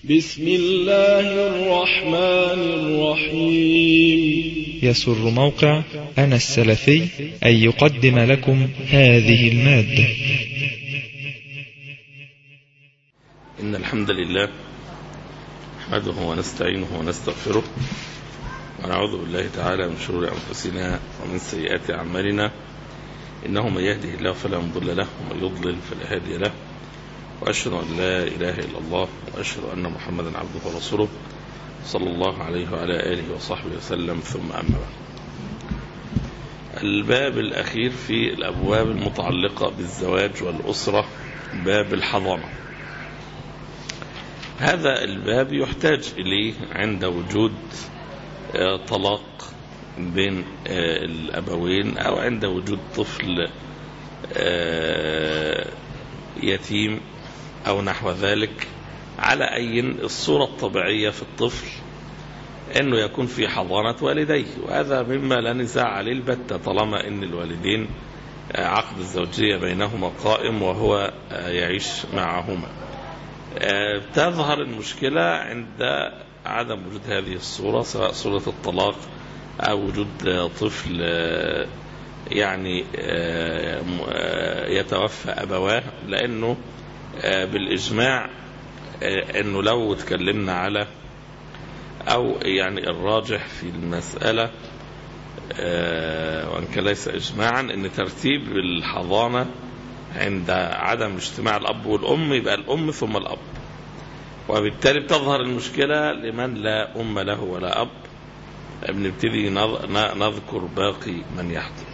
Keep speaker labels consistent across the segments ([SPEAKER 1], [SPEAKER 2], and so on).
[SPEAKER 1] بسم الله الرحمن الرحيم.
[SPEAKER 2] يسر موقع أنا السلفي أن يقدم لكم هذه المادة.
[SPEAKER 3] إن الحمد لله نحمده ونستعينه ونستغفره ونعوذ بالله تعالى من شرور أنفسنا ومن سيئات أعمالنا، إنه من يهده الله فلا مضل له ومن يضلل فلا هادي له، وأشهد أن لا إله إلا الله وأشهد أن محمدا عبده ورسوله صلى الله عليه وعلى آله وصحبه وسلم، ثم أما بعد. الباب الأخير في الأبواب المتعلقة بالزواج والأسرة، باب الحضانة. هذا الباب يحتاج إليه عند وجود طلاق بين الأبوين، أو عند وجود طفل يتيم أو نحو ذلك. على أي الصورة الطبيعية في الطفل أنه يكون في حضانة والديه، وهذا مما لا نزاع عليه البتة طالما أن الوالدين عقد الزوجية بينهما قائم وهو يعيش معهما. تظهر المشكلة عند عدم وجود هذه الصورة، سواء صورة الطلاق أو وجود طفل يعني يتوفى أبواه، لأنه بالإجماع أنه لو تكلمنا على أو يعني الراجح في المسألة وأن كان ليس إجماعا، أن ترتيب الحضانة عند عدم اجتماع الأب والأم يبقى الأم ثم الأب، وبالتالي بتظهر المشكلة لمن لا أم له ولا أب. بنبتدي نذكر باقي من يحضر.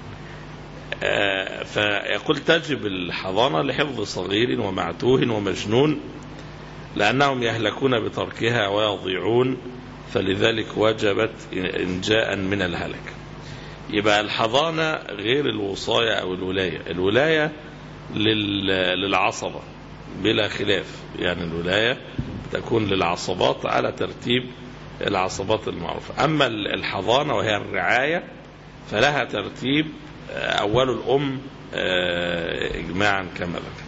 [SPEAKER 3] فيقول تجب الحضانة لحفظ صغير ومعتوه ومجنون، لأنهم يهلكون بتركها ويضيعون، فلذلك وجبت إنجاء من الهلك. يبقى الحضانة غير الوصاية أو الولاية. الولاية للعصبة بلا خلاف، يعني الولاية تكون للعصبات على ترتيب العصبات المعروفة. أما الحضانة وهي الرعاية فلها ترتيب أول الأم إجماعا كما ذكر،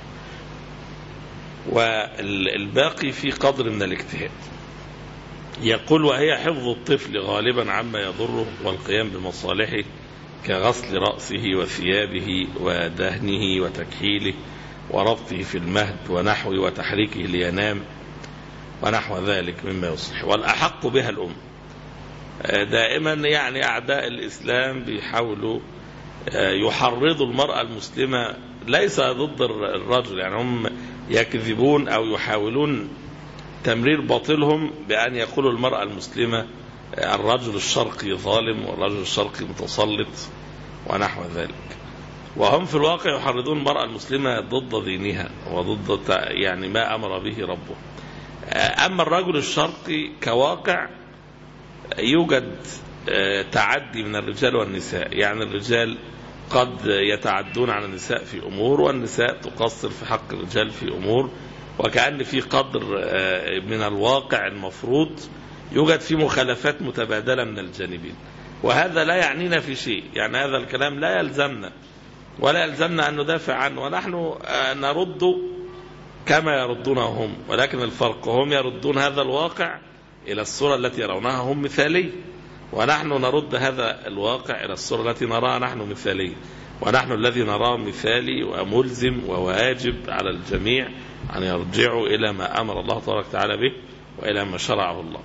[SPEAKER 3] والباقي في قدر من الاجتهاد. يقول وهي حفظ الطفل غالبا عما يضره والقيام بمصالحه، كغسل رأسه وثيابه ودهنه وتكحيله وربطه في المهد ونحوه وتحريكه لينام ونحو ذلك مما يصلح. والأحق بها الأم. دائما يعني أعداء الإسلام بيحاولوا يحرضوا المرأة المسلمة، ليس ضد الرجل، يعني هم يكذبون أو يحاولون تمرير باطلهم بأن يقولوا المرأة المسلمة الرجل الشرقي ظالم والرجل الشرقي متسلط ونحو ذلك، وهم في الواقع يحرضون المرأة المسلمة ضد دينها وضد يعني ما أمر به ربه. أما الرجل الشرقي كواقع يوجد تعدي من الرجال والنساء، يعني الرجال قد يتعدون على النساء في أمور، والنساء تقصر في حق الرجال في أمور، وكأن في قدر من الواقع المفروض يوجد في مخالفات متبادلة من الجانبين، وهذا لا يعنينا في شيء. يعني هذا الكلام لا يلزمنا ولا يلزمنا أن ندافع عنه، ونحن نرد كما يردونه هم، ولكن الفرق هم يردون هذا الواقع إلى الصورة التي يرونها هم مثالية، ونحن نرد هذا الواقع إلى الصورة التي نراها نحن مثالية، ونحن الذي نراه مثالي وملزم وواجب على الجميع أن يرجعوا إلى ما أمر الله تبارك وتعالى به وإلى ما شرعه الله.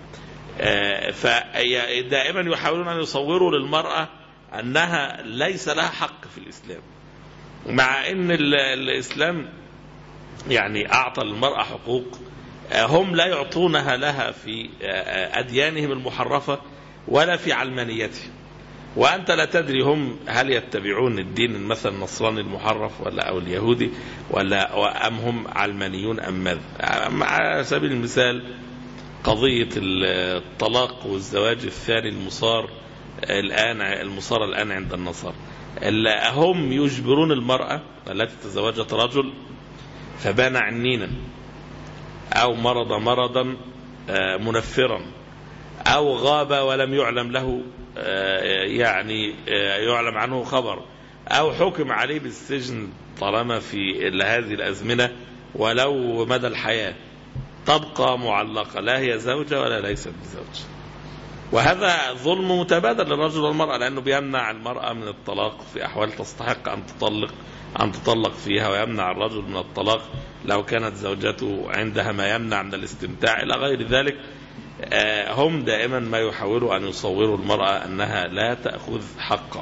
[SPEAKER 3] فدائما يحاولون أن يصوروا للمرأة أنها ليس لها حق في الإسلام، مع أن الإسلام يعني أعطى للمرأة حقوق هم لا يعطونها لها في أديانهم المحرفة ولا في علمانيتهم. وأنت لا تدري هم هل يتبعون الدين مثلا النصراني المحرف ولا أو اليهودي ولا أم هم علمانيون أم ماذا. على سبيل المثال قضية الطلاق والزواج الثاني المصار الآن عند النصارى، هم يجبرون المرأة التي تزوجت رجل فبان عنينا أو مرض مرضا منفرا أو غاب ولم يعلم له يعني يعلم عنه خبر، أو حكم عليه بالسجن طالما في هذه الأزمنة ولو مدى الحياة. تبقى معلقة، لا هي زوجة ولا ليست بزوجة. وهذا ظلم متبادل للرجل والمرأة، لأنه بيمنع المرأة من الطلاق في أحوال تستحق أن تطلق فيها، ويمنع الرجل من الطلاق لو كانت زوجته عندها ما يمنع من الاستمتاع إلى غير ذلك. هم دائما ما يحاولوا أن يصوروا المرأة أنها لا تأخذ حقا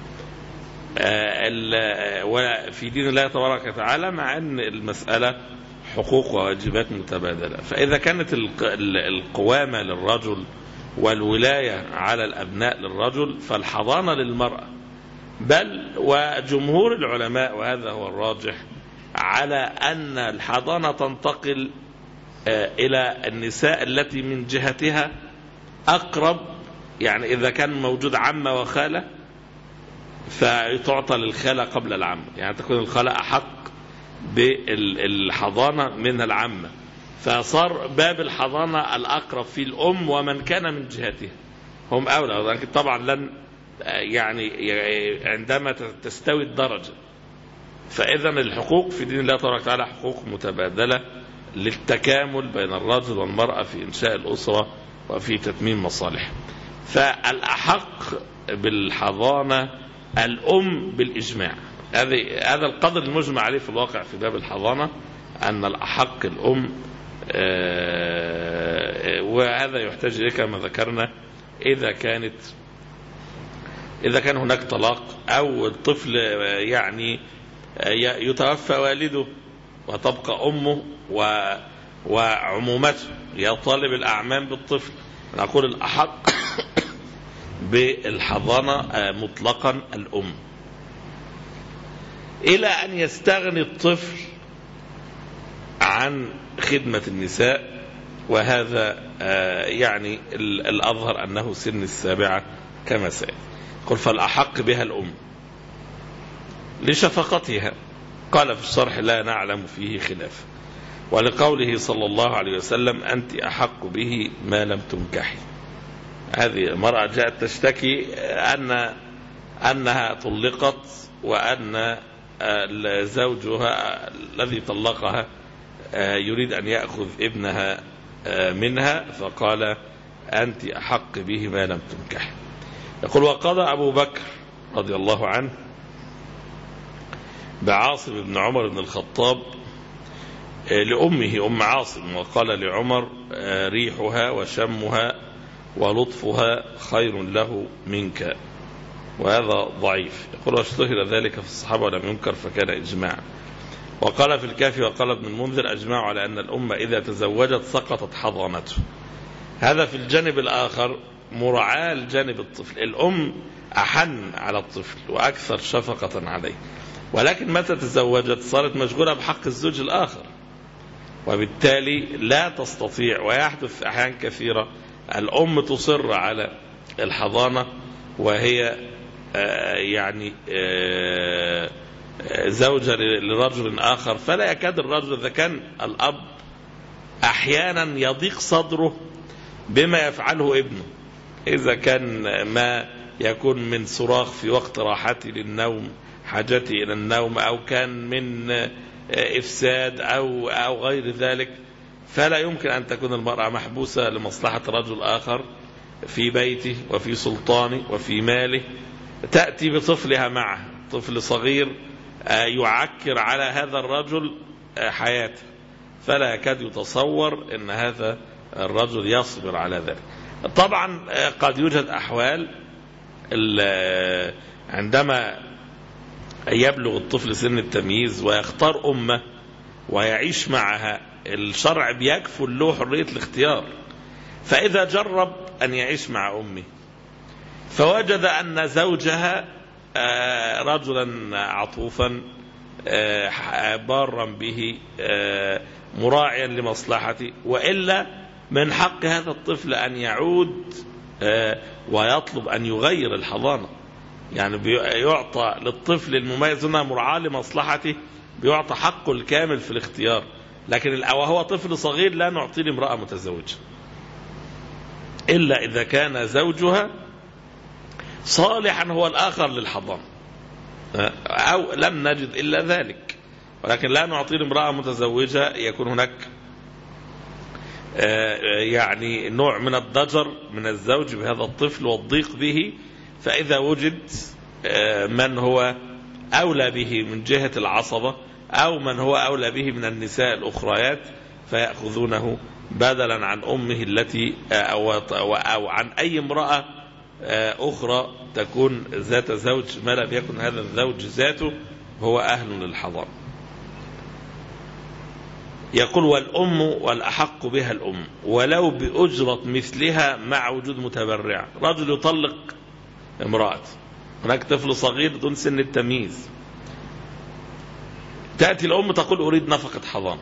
[SPEAKER 3] وفي دين الله تبارك وتعالى، مع أن المسألة حقوق وواجبات متبادلة. فإذا كانت القوامة للرجل والولاية على الأبناء للرجل، فالحضانة للمرأة. بل وجمهور العلماء، وهذا هو الراجح، على أن الحضانة تنتقل إلى النساء التي من جهتها أقرب. يعني إذا كان موجود عمة وخالة فتعطى للخالة قبل العمة، يعني تكون الخالة أحق بالحضانة من العمة، فصار باب الحضانة الأقرب في الأم ومن كان من جهتها هم أولى. لكن طبعا لن يعني عندما تستوي الدرجة. فإذا الحقوق في دين الله تبارك وتعالى حقوق متبادلة للتكامل بين الرجل والمرأة في إنشاء الأسرة وفي تتميم مصالح. فالأحق بالحضانة الأم بالإجماع. هذا القدر المجمع عليه في الواقع في باب الحضانة، أن الأحق الأم. وهذا يحتاج إليه كما ذكرنا إذا كان هناك طلاق، أو الطفل يعني يتوفى والده وتبقى أمه وعمومته يطالب الأعمام بالطفل، نقول الأحق بالحضانة مطلقا الأم، إلى أن يستغني الطفل عن خدمة النساء. وهذا يعني الأظهر أنه سن السابعة كما سيأتي. قل فالأحق بها الأم لشفقتها. قال في الشرح لا نعلم فيه خلاف. ولقوله صلى الله عليه وسلم أنت أحق به ما لم تنكحي. هذه المرأة جاءت تشتكي أنها طلقت، وأن زوجها الذي طلقها يريد أن يأخذ ابنها منها، فقال أنت أحق به ما لم تنكحي. يقول وقضى أبو بكر رضي الله عنه بعاصم بن عمر بن الخطاب لأمه أم عاصم، وقال لعمر ريحها وشمها ولطفها خير له منك. وهذا ضعيف. يقول واشتهر ذلك في الصحابة ولم ينكر فكان إجماع. وقال في الكافي وقال ابن المنذر أجمعوا على أن الأمة إذا تزوجت سقطت حضانته. هذا في الجانب الآخر مراعاة الجانب الطفل. الأم أحن على الطفل وأكثر شفقة عليه، ولكن متى تزوجت صارت مشغولة بحق الزوج الآخر، وبالتالي لا تستطيع. ويحدث أحيان كثيرة الأم تصر على الحضانة وهي يعني زوجة لرجل آخر، فلا يكاد الرجل إذا كان الأب أحيانا يضيق صدره بما يفعله ابنه، إذا كان ما يكون من صراخ في وقت راحتي للنوم، حاجتي إلى النوم، أو كان من إفساد أو غير ذلك، فلا يمكن أن تكون المرأة محبوسة لمصلحة رجل آخر في بيته وفي سلطانه وفي ماله. تأتي بطفلها معه، طفل صغير يعكر على هذا الرجل حياته، فلا يكاد يتصور أن هذا الرجل يصبر على ذلك. طبعا قد يوجد أحوال عندما يبلغ الطفل سن التمييز ويختار أمه ويعيش معها، الشرع بيكفل له حرية الاختيار. فإذا جرب أن يعيش مع أمه فوجد أن زوجها رجلا عطوفا بارا به مراعيا لمصلحته، وإلا من حق هذا الطفل أن يعود ويطلب أن يغير الحضانة. يعني يعطى للطفل المميز هنا مراعاة لمصلحته، بيعطى حقه الكامل في الاختيار. لكن وهو طفل صغير لا نعطيه لامرأة متزوجة إلا إذا كان زوجها صالحا هو الآخر للحضانة، أو لم نجد إلا ذلك. ولكن لا نعطي لامرأة متزوجة يكون هناك يعني نوع من الضجر من الزوج بهذا الطفل والضيق به، فإذا وجد من هو أولى به من جهة العصبة أو من هو أولى به من النساء الأخريات فيأخذونه بدلا عن أمه التي أو عن أي امرأة أخرى تكون ذات زوج ما لم يكن هذا الزوج ذاته هو أهل للحضانة. يقول والأم والأحق بها الأم ولو بأجرة مثلها مع وجود متبرع. رجل يطلق امرأة، هناك طفل صغير دون سن التمييز، تأتي الأم تقول أريد نفقة حضانة.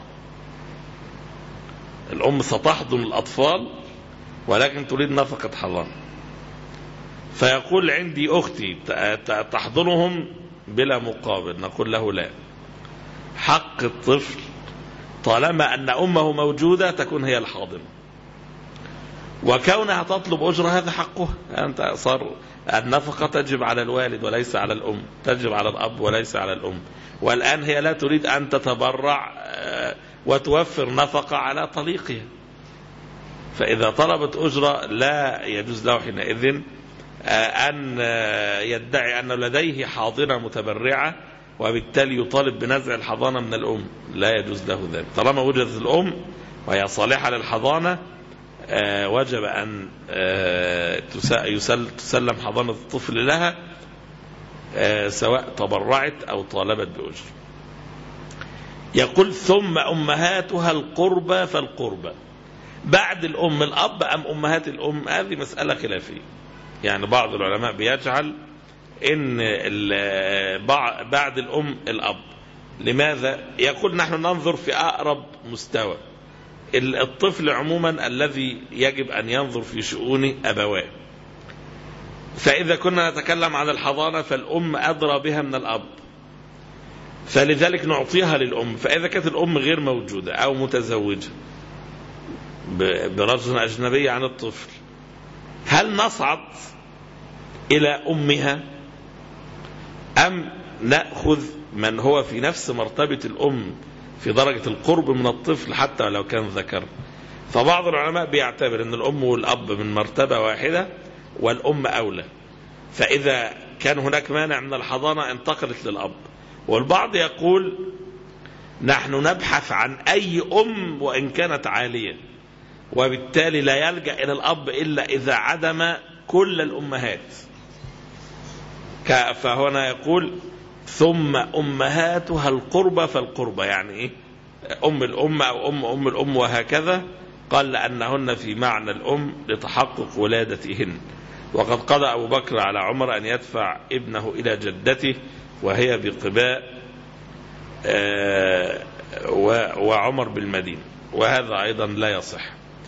[SPEAKER 3] الأم ستحضن الأطفال ولكن تريد نفقة حضانة، فيقول عندي أختي تحضنهم بلا مقابل. نقول له لا، حق الطفل طالما أن أمه موجودة تكون هي الحاضنة، وكونها تطلب أجرة هذا حقها. أنت صار النفقة تجب على الوالد وليس على الأم، تجب على الأب وليس على الأم، والآن هي لا تريد أن تتبرع وتوفر نفقة على طليقها، فإذا طلبت أجرة لا يجوز له حينئذ أن يدعي أن لديه حاضنة متبرعة وبالتالي يطالب بنزع الحضانة من الأم. لا يجوز له ذلك. طالما وجدت الأم وهي صالحة للحضانة وجب أن تسلم حضانة الطفل لها سواء تبرعت أو طالبت بأجر. يقول ثم أمهاتها القربى فالقربى. بعد الأم الأب أم أمهات الأم؟ هذه مسألة خلافية. يعني بعض العلماء بيجعل إن بعد الأم الأب. لماذا؟ يقول نحن ننظر في أقرب مستوى. الطفل عموما الذي يجب أن ينظر في شؤون أبواه، فإذا كنا نتكلم عن الحضانة فالأم أدرى بها من الأب، فلذلك نعطيها للأم. فإذا كانت الأم غير موجودة أو متزوجة برجل أجنبي عن الطفل، هل نصعد إلى أمها أم نأخذ من هو في نفس مرتبة الأم في درجة القرب من الطفل حتى لو كان ذكر؟ فبعض العلماء بيعتبر أن الأم والأب من مرتبة واحدة والأم أولى، فإذا كان هناك مانع من الحضانة انتقلت للأب. والبعض يقول نحن نبحث عن أي أم وإن كانت عالية، وبالتالي لا يلجأ إلى الأب إلا إذا عدم كل الأمهات. فهنا يقول ثم أمهاتها القربى فالقربى، يعني إيه؟ أم الأم أو أم الأم وهكذا. قال لأنهن في معنى الأم لتحقق ولادتهن. وقد قضى أبو بكر على عمر أن يدفع ابنه إلى جدته وهي بقباء وعمر بالمدينة، وهذا أيضا لا يصح.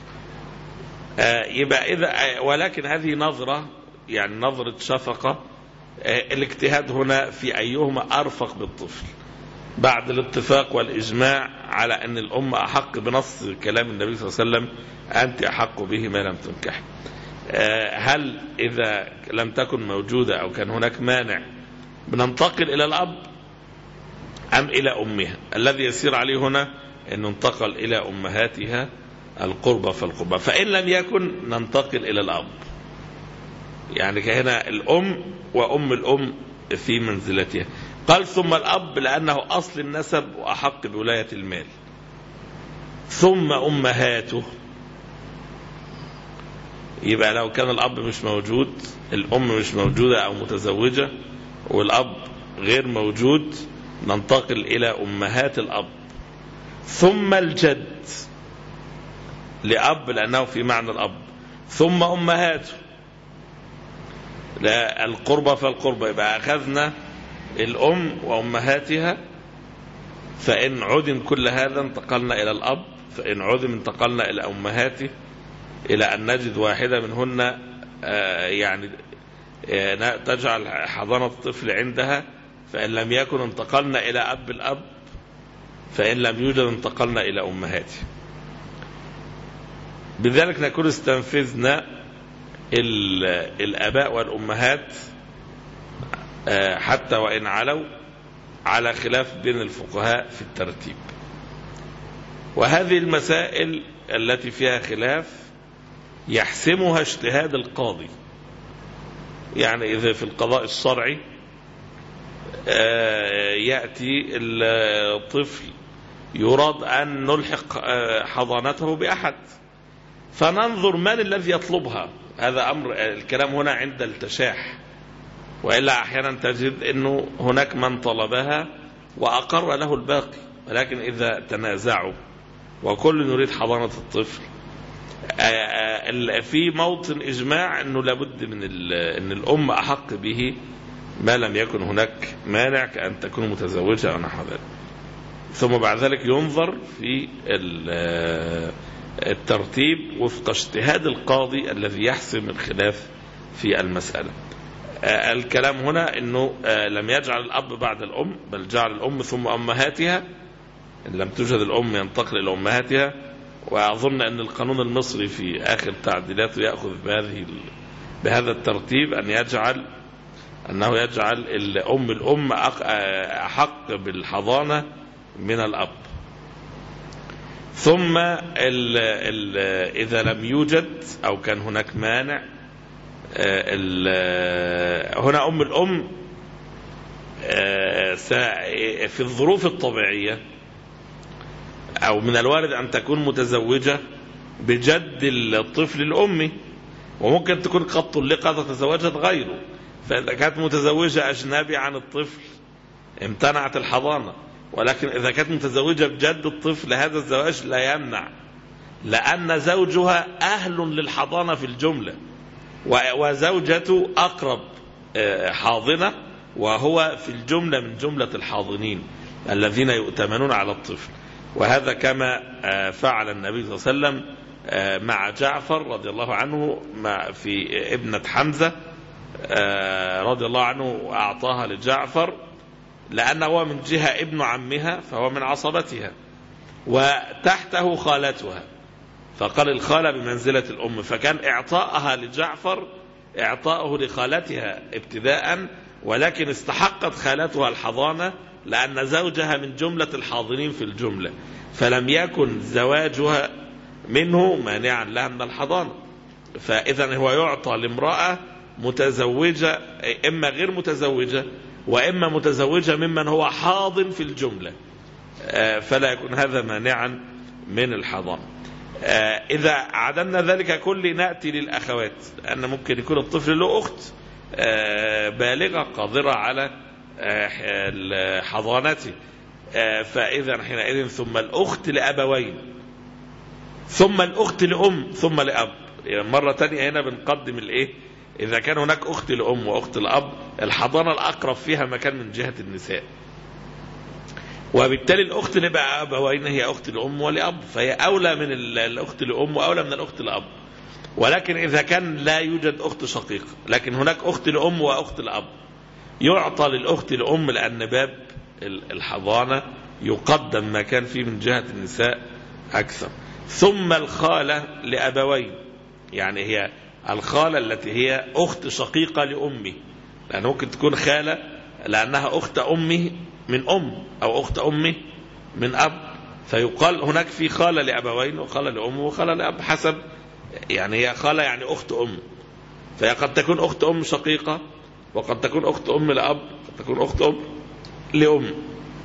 [SPEAKER 3] يبقى إذا ولكن هذه نظرة، يعني نظرة شفقة. الاجتهاد هنا في أيهما أرفق بالطفل بعد الاتفاق والإجماع على أن الأم أحق بنص كلام النبي صلى الله عليه وسلم أنت أحق به ما لم تنكح. هل إذا لم تكن موجودة أو كان هناك مانع بننتقل إلى الأب أم إلى أمها؟ الذي يسير عليه هنا أن ننتقل إلى أمهاتها القربى فالقربى، فإن لم يكن ننتقل إلى الأب. يعني هنا الأم وأم الأم في منزلتها. قال ثم الأب لأنه أصل النسب وأحق بولاية المال. ثم أمهاته، يبقى لو كان الأب مش موجود، الأم مش موجودة أو متزوجة والأب غير موجود، ننتقل إلى أمهات الأب. ثم الجد لأب لأنه في معنى الأب. ثم أمهاته لا القربة فالقربة، يبقى أخذنا الأم وأمهاتها، فإن عدم كل هذا انتقلنا إلى الأب، فإن عدم انتقلنا إلى أمهاته إلى أن نجد واحدة منهن يعني تجعل حضانة الطفل عندها، فإن لم يكن انتقلنا إلى أب الأب، فإن لم يوجد انتقلنا إلى أمهاته. بذلك نكون استنفذنا الآباء والأمهات حتى وإن علوا على خلاف بين الفقهاء في الترتيب. وهذه المسائل التي فيها خلاف يحسمها اجتهاد القاضي. يعني إذا في القضاء الشرعي يأتي الطفل يراد أن نلحق حضانته بأحد، فننظر من الذي يطلبها. هذا أمر الكلام هنا عند التشاح، وإلا أحيانا تجد أنه هناك من طلبها وأقر له الباقي. ولكن إذا تنازعوا وكل يريد حضانة الطفل، في موطن إجماع أنه لابد من أن الأم أحق به ما لم يكن هناك مانع كأن تكون متزوجة أو نحو ذلك. ثم بعد ذلك ينظر في الترتيب وفق اجتهاد القاضي الذي يحسم الخلاف في المسألة. الكلام هنا أنه لم يجعل الأب بعد الأم، بل جعل الأم ثم أمهاتها. إن لم توجد الأم ينتقل إلى أمهاتها. وأظن أن القانون المصري في آخر تعديلاته يأخذ بهذا الترتيب، أنه يجعل الأم أحق بالحضانة من الأب. ثم إذا لم يوجد أو كان هناك مانع، هنا أم الأم في الظروف الطبيعية أو من الوارد أن تكون متزوجة بجد الطفل الأمي، وممكن تكون قد طلقت وتزوجت غيره. فإذا كانت متزوجة أجنبي عن الطفل امتنعت الحضانة. ولكن إذا كانت متزوجة بجد الطفل هذا الزواج لا يمنع، لأن زوجها أهل للحضانة في الجملة، وزوجته أقرب حاضنة، وهو في الجملة من جملة الحاضنين الذين يؤتمنون على الطفل. وهذا كما فعل النبي صلى الله عليه وسلم مع جعفر رضي الله عنه في ابنة حمزة رضي الله عنه، أعطاها لجعفر لأنه هو من جهة ابن عمها فهو من عصبتها، وتحته خالتها، فقال الخالة بمنزلة الأم. فكان إعطاءها لجعفر إعطاؤه لخالتها ابتداء، ولكن استحقت خالتها الحضانة لأن زوجها من جملة الحاضنين في الجملة، فلم يكن زواجها منه مانعا لها من الحضانة. فإذا هو يعطى لامرأة متزوجة، إما غير متزوجة وإما متزوجة ممن هو حاضن في الجملة، فلا يكون هذا مانعا من الحضانة. إذا عدمنا ذلك كله نأتي للأخوات، لأن ممكن يكون الطفل له أخت بالغة قادرة على حضانته، فإذا حينئذ ثم الأخت لأبوين، ثم الأخت لأم، ثم لأب. يعني مرة تانية هنا بنقدم الإيه؟ إذا كان هناك أخت لأم وأخت لأب، الحضانة الأقرب فيها مكان من جهة النساء، وبالتالي الأخت لبقى أبوين هي أخت لأم ولأب، فهي أولى من الأخت لأم وأولى من الأخت لأب. ولكن إذا كان لا يوجد أخت شقيقة لكن هناك أخت لأم وأخت لأب، يعطى للأخت لأم، لأن باب الحضانة يقدم ما كان فيه من جهة النساء أكثر. ثم الخالة لأبوين، يعني هي الخالة التي هي أخت شقيقة لأمي، لأن ممكن تكون خالة لأنها أخت أمي من أم أو أخت أمي من أب، فيقال هناك في خالة لأبوين وخالة لأم وخالة لأب حسب، يعني هي خالة يعني أخت أم، فهي قد تكون أخت أم شقيقة وقد تكون أخت أم لأب، قد تكون أخت أم لأم.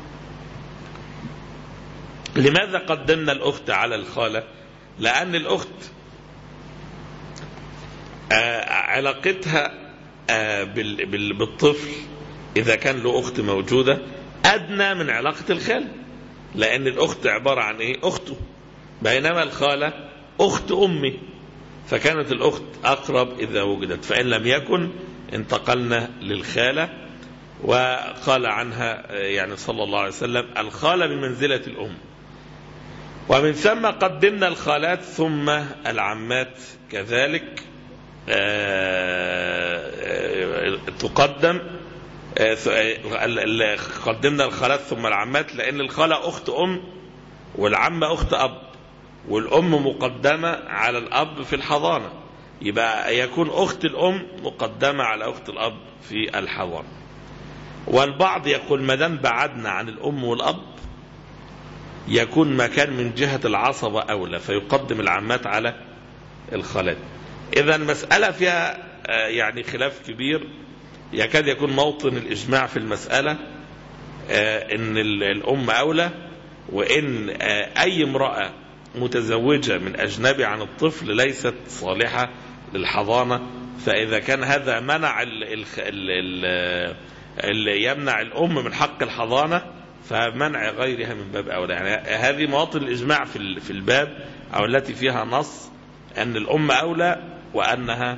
[SPEAKER 3] لماذا قدمنا الأخت على الخالة؟ لأن الأخت علاقتها بالطفل إذا كان له أخت موجودة أدنى من علاقة الخال، لأن الأخت عبارة عن إيه؟ أخته، بينما الخالة أخت أمي، فكانت الأخت أقرب إذا وجدت. فإن لم يكن انتقلنا للخالة، وقال عنها يعني صلى الله عليه وسلم الخالة بمنزلة الأم. ومن ثم قدمنا الخالات ثم العمات كذلك تقدم. قدمنا الخالات ثم العمات لأن الخالة أخت أم والعمة أخت أب، والأم مقدمة على الأب في الحضانة، يبقى يكون أخت الأم مقدمة على أخت الأب في الحضانة. والبعض يقول ما دام بعدنا عن الأم والأب يكون مكان من جهة العصبة أولى فيقدم العمات على الخالات. إذا مسألة فيها يعني خلاف كبير، يكاد يكون موطن الإجماع في المسألة إن الأم أولى، وإن أي امرأة متزوجة من أجنبي عن الطفل ليست صالحة للحضانة. فإذا كان هذا منع اللي يمنع الأم من حق الحضانة، فمنع غيرها من باب أولى. يعني هذه مواطن الإجماع في الباب أو التي فيها نص أن الأم أولى، وأنها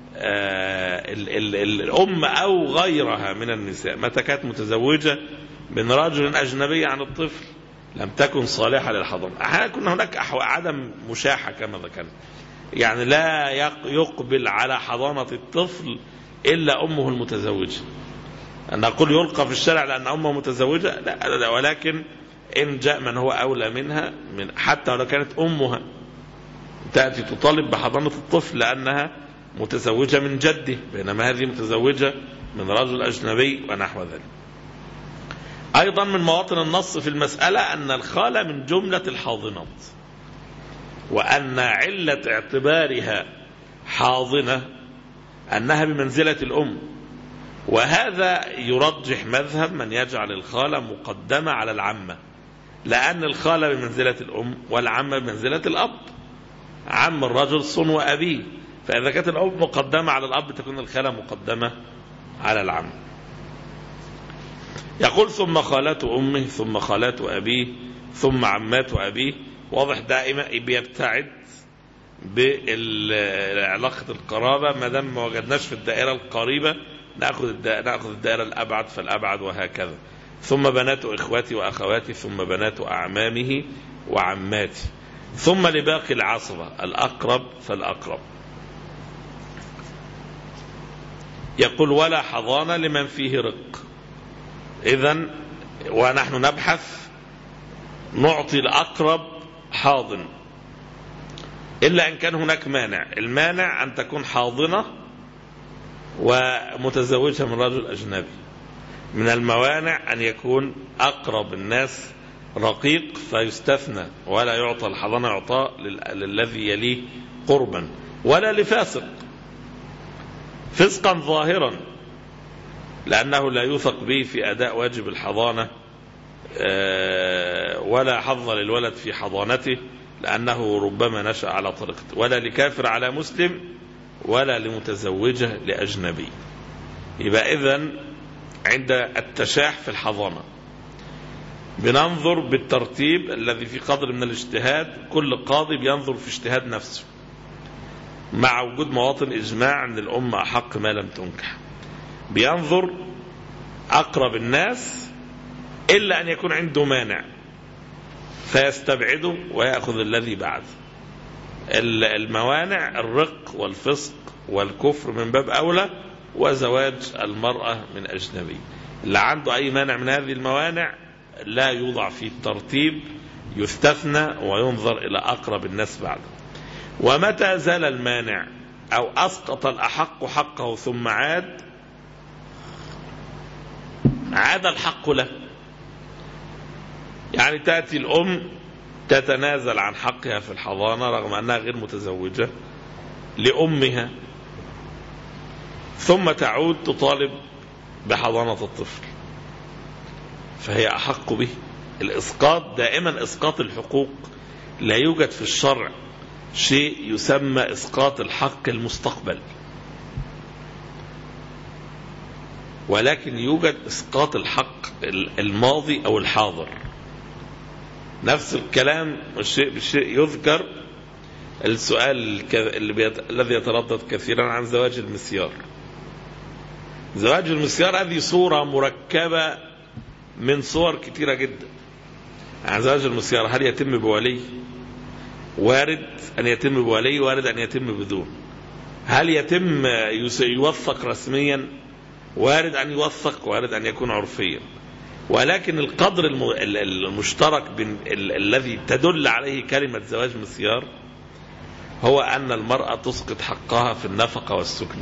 [SPEAKER 3] الأم أو غيرها من النساء متى كانت متزوجة من رجل أجنبي عن الطفل لم تكن صالحة للحضانة. أحيانا يكون هناك عدم مشاحة كما ذكرنا، يعني لا يقبل على حضانة الطفل إلا أمه المتزوجة. أن أقول يلقى في الشارع لأن أمه متزوجة، لا، ولكن إن جاء من هو أولى منها حتى ولو كانت أمها تأتي تطالب بحضانة الطفل لأنها متزوجة من جده، بينما هذه متزوجة من رجل أجنبي ونحو ذلك. أيضا من مواطن النص في المسألة أن الخالة من جملة الحاضنات، وأن علة اعتبارها حاضنة أنها بمنزلة الأم، وهذا يرجح مذهب من يجعل الخالة مقدمة على العمة، لأن الخالة بمنزلة الأم والعمة بمنزلة الأب. عم الرجل صنو أبيه، فإذا كانت الأم مقدمة على الأب تكون الخالة مقدمة على العم. يقول ثم خالات أمه ثم خالات أبيه ثم عمات أبيه. واضح دائما بيبتعد بعلاقة القرابة، ما دام ما وجدناش في الدائرة القريبة نأخذ الدائرة الأبعد فالأبعد، وهكذا. ثم بنات إخواتي وأخواتي ثم بنات أعمامه وعماتي، ثم لباقي العصبة الأقرب فالأقرب. يقول ولا حضانة لمن فيه رق. إذن ونحن نبحث نعطي الأقرب حاضن إلا إن كان هناك مانع. المانع أن تكون حاضنة ومتزوجة من رجل أجنبي. من الموانع أن يكون أقرب الناس رقيق فيستثنى ولا يعطى الحضانة يعطى للذي يليه قربا، ولا لفاسق فسقا ظاهرا لأنه لا يوثق به في أداء واجب الحضانة، ولا حظ للولد في حضانته لأنه ربما نشأ على طريقته، ولا لكافر على مسلم، ولا لمتزوجة لأجنبي. يبقى إذن عند التشاح في الحضانة بننظر بالترتيب الذي في قدر من الاجتهاد، كل قاضي بينظر في اجتهاد نفسه مع وجود مواطن إجماع أن الأم أحق ما لم تنكح. بينظر أقرب الناس إلا أن يكون عنده مانع فيستبعده ويأخذ الذي بعد. الموانع الرق والفسق والكفر من باب أولى، وزواج المرأة من أجنبي. اللي عنده أي مانع من هذه الموانع لا يوضع في الترتيب، يستثنى وينظر إلى أقرب الناس بعده. ومتى زال المانع أو أسقط الأحق حقه ثم عاد الحق له. يعني تأتي الأم تتنازل عن حقها في الحضانة رغم أنها غير متزوجة لأمها، ثم تعود تطالب بحضانة الطفل، فهي أحق به. الإسقاط دائما إسقاط الحقوق، لا يوجد في الشرع شيء يسمى إسقاط الحق المستقبل، ولكن يوجد إسقاط الحق الماضي أو الحاضر. نفس الكلام الشيء بالشيء يذكر السؤال الذي يتردد كثيرا عن زواج المسيار. زواج المسيار هذه صورة مركبة من صور كثيرة جدا. عن زواج المسيار هل يتم بولي؟ وارد أن يتم بولي، وارد أن يتم بدون. هل يتم يوثق رسميا؟ وارد أن يوثق، وارد أن يكون عرفيا. ولكن القدر المشترك الذي تدل عليه كلمة زواج مسيار هو أن المرأة تسقط حقها في النفقة والسكن.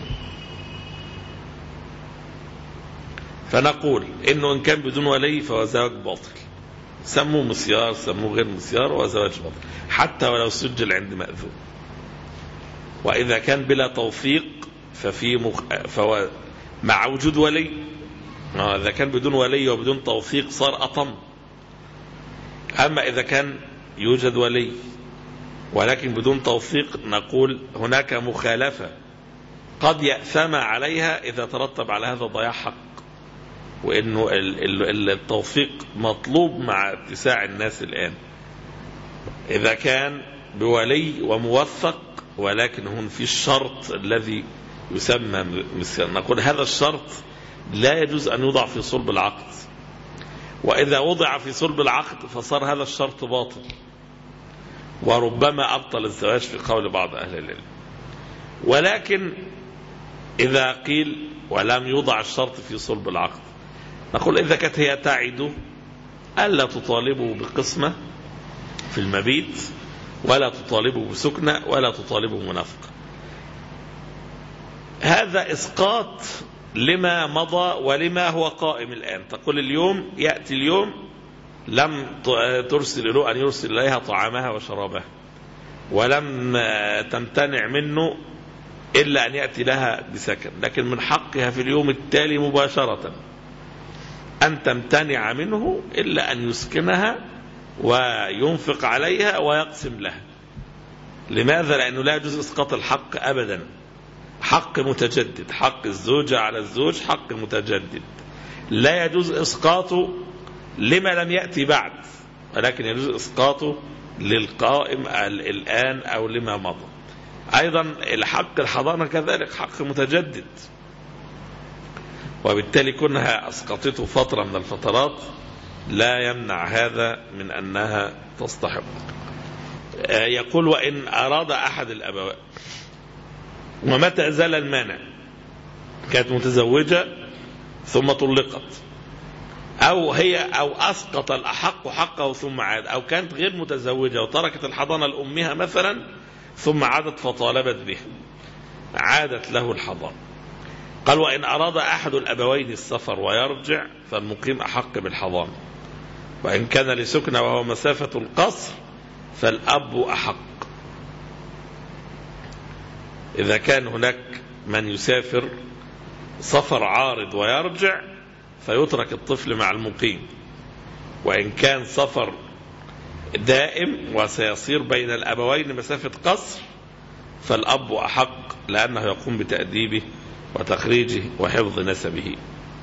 [SPEAKER 3] فنقول إنه إن كان بدون ولي فهو زواج باطل، سموه مسيار سموه غير مسيار، وزواج باطل حتى ولو سجل عند مأذون. وإذا كان بلا توثيق فهو مع وجود ولي. إذا كان بدون ولي وبدون توثيق صار أطم. أما إذا كان يوجد ولي ولكن بدون توثيق نقول هناك مخالفة قد يأثم عليها إذا ترتب على هذا ضياع حق، وإنه التوثيق مطلوب مع اتساع الناس الآن. إذا كان بولي وموثق ولكن هون في الشرط الذي يسمى مسيار، نقول هذا الشرط لا يجوز أن يوضع في صلب العقد، وإذا وضع في صلب العقد فصار هذا الشرط باطل، وربما أبطل الزواج في قول بعض أهل العلم. ولكن إذا قيل ولم يوضع الشرط في صلب العقد، نقول إذا كانت هي تعد ألا تطالبه بقسمة في المبيت، ولا تطالبه بسكنة، ولا تطالبه منافقة، هذا إسقاط لما مضى ولما هو قائم الآن. تقول اليوم يأتي اليوم لم ترسل له أن يرسل إليها طعامها وشرابها، ولم تمتنع منه إلا أن يأتي لها بسكن، لكن من حقها في اليوم التالي مباشرة أن تمتنع منه إلا أن يسكنها وينفق عليها ويقسم لها. لماذا؟ لأنه لا يجوز إسقاط الحق أبدا، حق متجدد، حق الزوجة على الزوج حق متجدد، لا يجوز إسقاطه لما لم يأتي بعد، ولكن يجوز إسقاطه للقائم الآن أو لما مضى. أيضا الحق الحضانة كذلك حق متجدد، وبالتالي كونها أسقطته فترة من الفترات لا يمنع هذا من أنها تستحق. يقول وإن أراد أحد الأبوين، ومتى زال المانع، كانت متزوجة ثم طلقت، أو أسقط الأحق حقه ثم عاد، أو كانت غير متزوجة وتركت الحضانة لأمها مثلا ثم عادت فطالبت به، عادت له الحضانة. قال وإن أراد أحد الأبوين السفر ويرجع فالمقيم أحق بالحضانة، وإن كان لسكنة وهو مسافة القصر فالأب أحق. إذا كان هناك من يسافر سفر عارض ويرجع فيترك الطفل مع المقيم، وإن كان سفر دائم وسيصير بين الأبوين مسافة قصر فالأب أحق، لأنه يقوم بتأديبه وتخريجه وحفظ نسبه.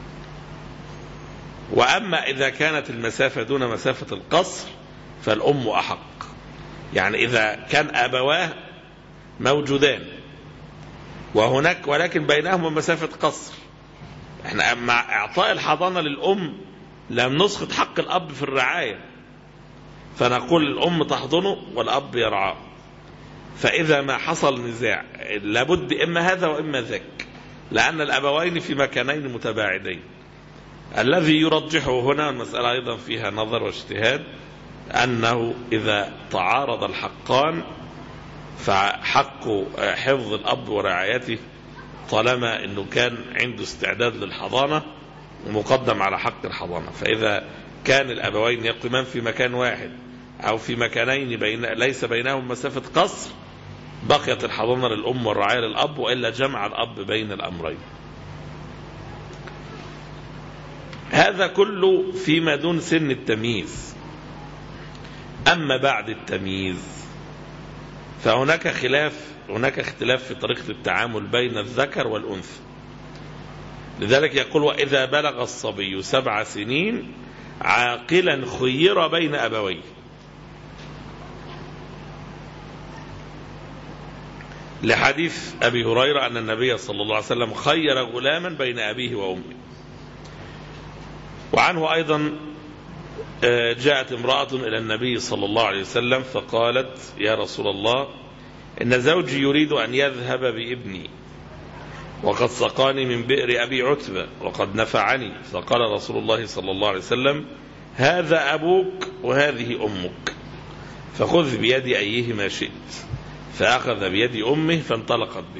[SPEAKER 3] وأما إذا كانت المسافة دون مسافة القصر فالأم أحق، يعني إذا كان أبواه موجودان وهناك ولكن بينهما مسافة قصر، احنا مع اعطاء الحضانة للأم لم نسقط حق الأب في الرعاية، فنقول الأم تحضنه والأب يرعاه. فإذا ما حصل نزاع لابد إما هذا وإما ذاك، لأن الأبوين في مكانين متباعدين. الذي يرجحه هنا المسألة أيضا فيها نظر واجتهاد، أنه إذا تعارض الحقان فحق حفظ الأب ورعايته طالما أنه كان عنده استعداد للحضانة ومقدم على حق الحضانة. فإذا كان الأبوين يقيمان في مكان واحد أو في مكانين ليس بينهم مسافة قصر بقيت الحضانة للأم والرعاية للأب، وإلا جمع الأب بين الأمرين. هذا كله فيما دون سن التمييز. أما بعد التمييز فهناك اختلاف في طريقة التعامل بين الذكر والأنثى. لذلك يقول وإذا بلغ الصبي 7 سنين عاقلا خير بين أبويه، لحديث أبي هريرة أن النبي صلى الله عليه وسلم خير غلاما بين أبيه وأمه. وعنه أيضا جاءت امرأة إلى النبي صلى الله عليه وسلم فقالت يا رسول الله إن زوجي يريد أن يذهب بابني وقد سقاني من بئر أبي عتبة وقد نفعني، فقال رسول الله صلى الله عليه وسلم هذا أبوك وهذه أمك فخذ بيد أيهما شئت، فأخذ بيد أمه فانطلقت به.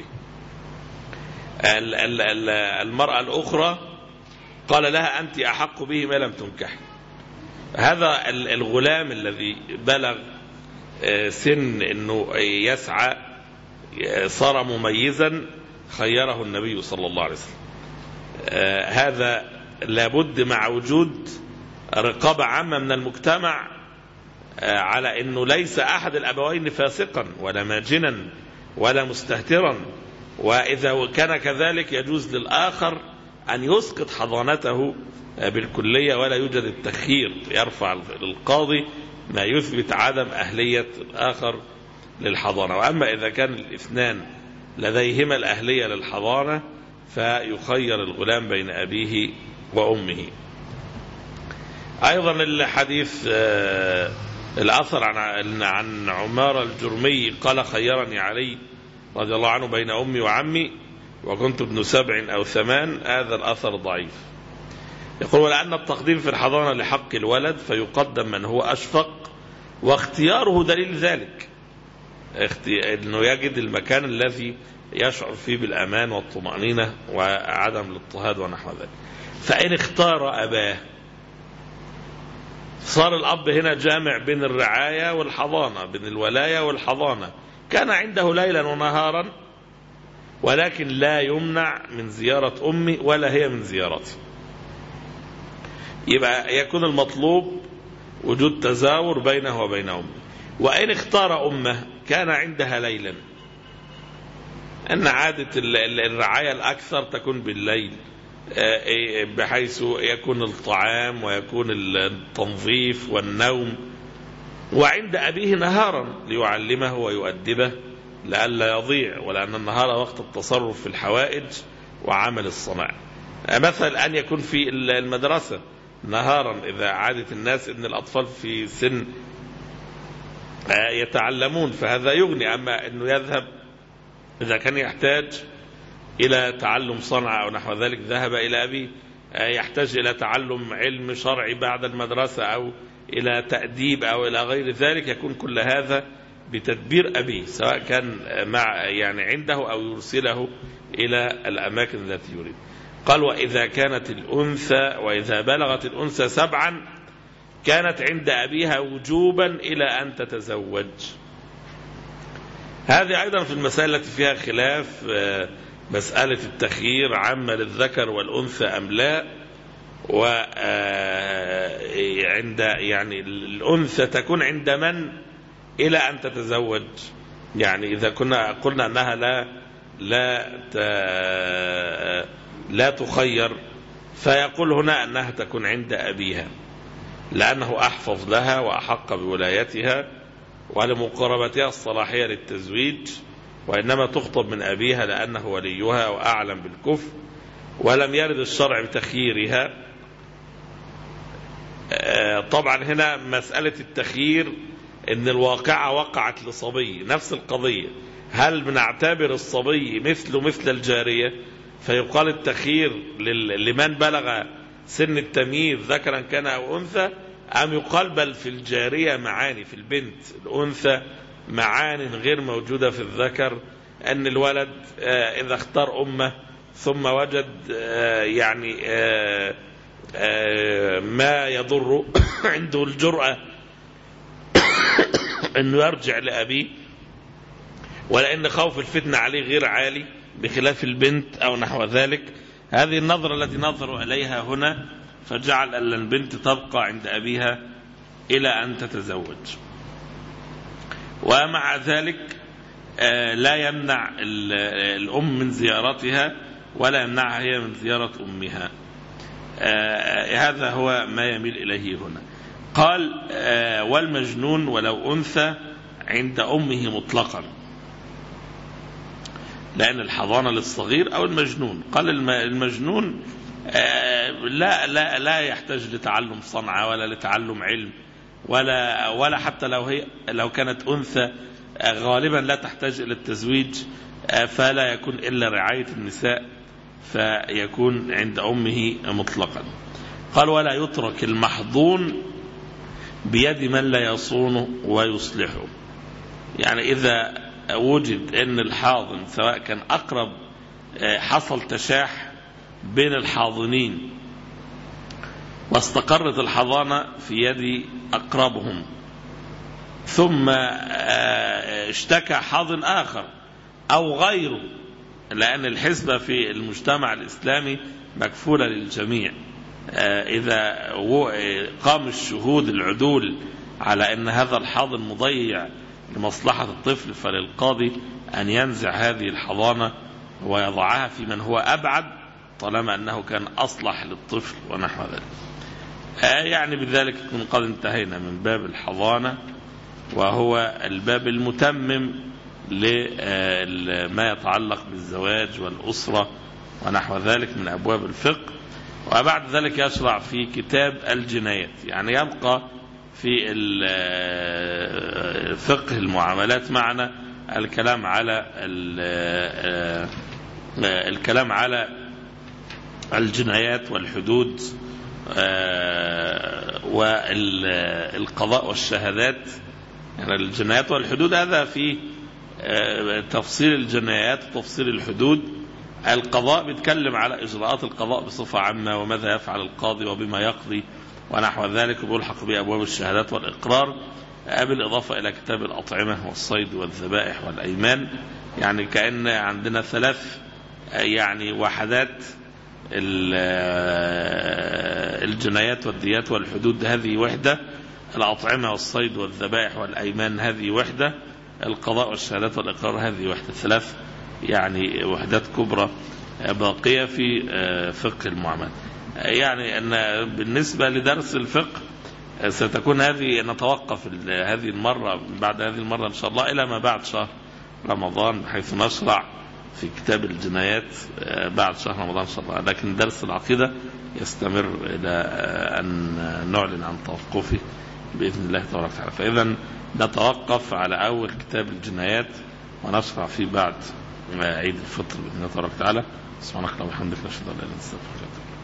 [SPEAKER 3] المرأة الأخرى قال لها أنت أحق به ما لم تنكح، هذا الغلام الذي بلغ سن أنه يسعى صار مميزا خيره النبي صلى الله عليه وسلم. هذا لابد مع وجود رقابة عامة من المجتمع على أنه ليس أحد الأبوين فاسقا ولا ماجنا ولا مستهترا، وإذا كان كذلك يجوز للآخر أن يسقط حضانته بالكلية ولا يوجد التخيير، يرفع للقاضي ما يثبت عدم أهلية الآخر للحضانة. وأما إذا كان الاثنان لديهما الأهلية للحضانة فيخير الغلام بين أبيه وأمه. أيضا الحديث الأثر عن عمار الجرمي قال خيرني علي رضي الله عنه بين أمي وعمي وكنت ابن 7 أو 8، هذا الأثر ضعيف. يقول ولأن التقديم في الحضانة لحق الولد فيقدم من هو أشفق، واختياره دليل ذلك، أنه يجد المكان الذي يشعر فيه بالأمان والطمأنينة وعدم الاضطهاد ونحو ذلك. فإن اختار أباه صار الأب هنا جامع بين الرعاية والحضانة، بين الولاية والحضانة، كان عنده ليلا ونهارا ولكن لا يمنع من زيارة أمه ولا هي من زيارته. يبقى يكون المطلوب وجود تزاور بينه وبين أمه. وإن اختار أمه كان عندها ليلا، أن عادة الرعاية الأكثر تكون بالليل بحيث يكون الطعام ويكون التنظيف والنوم، وعند أبيه نهارا ليعلمه ويؤدبه لئلا يضيع، ولأن النهار وقت التصرف في الحوائج وعمل الصناعة. مثلا أن يكون في المدرسة نهارا إذا عادة الناس أن الأطفال في سن يتعلمون فهذا يغني. أما أنه يذهب إذا كان يحتاج إلى تعلم صنعة أو نحو ذلك ذهب إلى أبيه، يحتاج إلى تعلم علم شرعي بعد المدرسة أو إلى تأديب أو إلى غير ذلك، يكون كل هذا بتدبير أبيه سواء كان يعني عنده أو يرسله إلى الأماكن التي يريد. قال وإذا كانت الأنثى وإذا بلغت الأنثى 7 كانت عند أبيها وجوبا إلى أن تتزوج. هذه أيضا في المسائل التي فيها خلاف، مسألة التخيير عامة للذكر والأنثى أم لا، وعند يعني الأنثى تكون عند من إلى أن تتزوج. يعني إذا كنا قلنا أنها لا تخير، فيقول هنا أنها تكون عند أبيها لأنه أحفظ لها وأحق بولايتها ولمقاربتها الصلاحية للتزويج، وإنما تخطب من أبيها لأنه وليها وأعلم بالكفر، ولم يرد الشرع بتخييرها. طبعا هنا مسألة التخيير إن الواقعة وقعت لصبي، نفس القضية، هل بنعتبر الصبي مثل الجارية فيقال التخيير لمن بلغ سن التمييز ذكرا كان أو أنثى، أم يقال بل في الجارية معاني، في البنت الأنثى معاني غير موجودة في الذكر، أن الولد إذا اختار أمه ثم وجد يعني ما يضر عنده الجرأة أنه يرجع لأبيه، ولأن خوف الفتنة عليه غير عالي بخلاف البنت أو نحو ذلك. هذه النظرة التي نظروا إليها هنا فجعل أن البنت تبقى عند أبيها إلى أن تتزوج. ومع ذلك لا يمنع الأم من زيارتها ولا يمنعها هي من زيارة أمها. هذا هو ما يميل إليه هنا. قال والمجنون ولو أنثى عند أمه مطلقا، لأن الحضانة للصغير أو المجنون. قال المجنون لا يحتاج لتعلم صنعة ولا لتعلم علم ولا حتى لو كانت أنثى غالبا لا تحتاج إلى التزويج، فلا يكون إلا رعاية النساء، فيكون عند أمه مطلقا. قال ولا يترك المحضون بيد من لا يصونه ويصلحه. يعني إذا وجد أن الحاضن سواء كان أقرب، حصل تشاح بين الحاضنين واستقرت الحضانة في يد أقربهم، ثم اشتكى حاضن آخر أو غيره، لأن الحسبة في المجتمع الإسلامي مكفولة للجميع. إذا قام الشهود العدول على أن هذا الحاضن مضيع لمصلحة الطفل، فللقاضي أن ينزع هذه الحضانة ويضعها في من هو أبعد، طالما أنه كان أصلح للطفل ونحو ذلك. يعني بذلك يكون قد انتهينا من باب الحضانة، وهو الباب المتمم لما يتعلق بالزواج والأسرة ونحو ذلك من أبواب الفقه. وبعد ذلك يشرع في كتاب الجنايات، يعني يبقى في فقه المعاملات معنا الكلام على الجنايات والحدود والقضاء والشهادات. يعني الجنايات والحدود هذا في تفصيل الجنايات وتفصيل الحدود. القضاء بيتكلم على إجراءات القضاء بصفة عامة، وماذا يفعل القاضي وبما يقضي ونحو ذلك، وبيلحق بأبواب الشهادات والإقرار، بالإضافة إلى كتاب الأطعمة والصيد والذبائح والأيمان. يعني كأن عندنا 3 يعني وحدات: الجنايات والديات والحدود هذه وحدة، الأطعمة والصيد والذبائح والأيمان هذه وحدة، القضاء والشهادات والإقرار هذه وحدة. 3 يعني وحدات كبرى باقية في فقه المعاملات. يعني أن بالنسبة لدرس الفقه ستكون هذه، نتوقف هذه المرة بعد هذه المرة إن شاء الله إلى ما بعد شهر رمضان، بحيث نشرع في كتاب الجنايات بعد شهر رمضان إن شاء الله. لكن درس العقيدة يستمر إلى أن نعلن عن توقفه بإذن الله تبارك وتعالى. فإذا نتوقف على أول كتاب الجنايات ونشرع فيه بعد عيد الفطر بإذن الله تبارك وتعالى. سبحانك اللهم وبحمدك، نشهد أن لا إله إلا أنت، نستغفرك.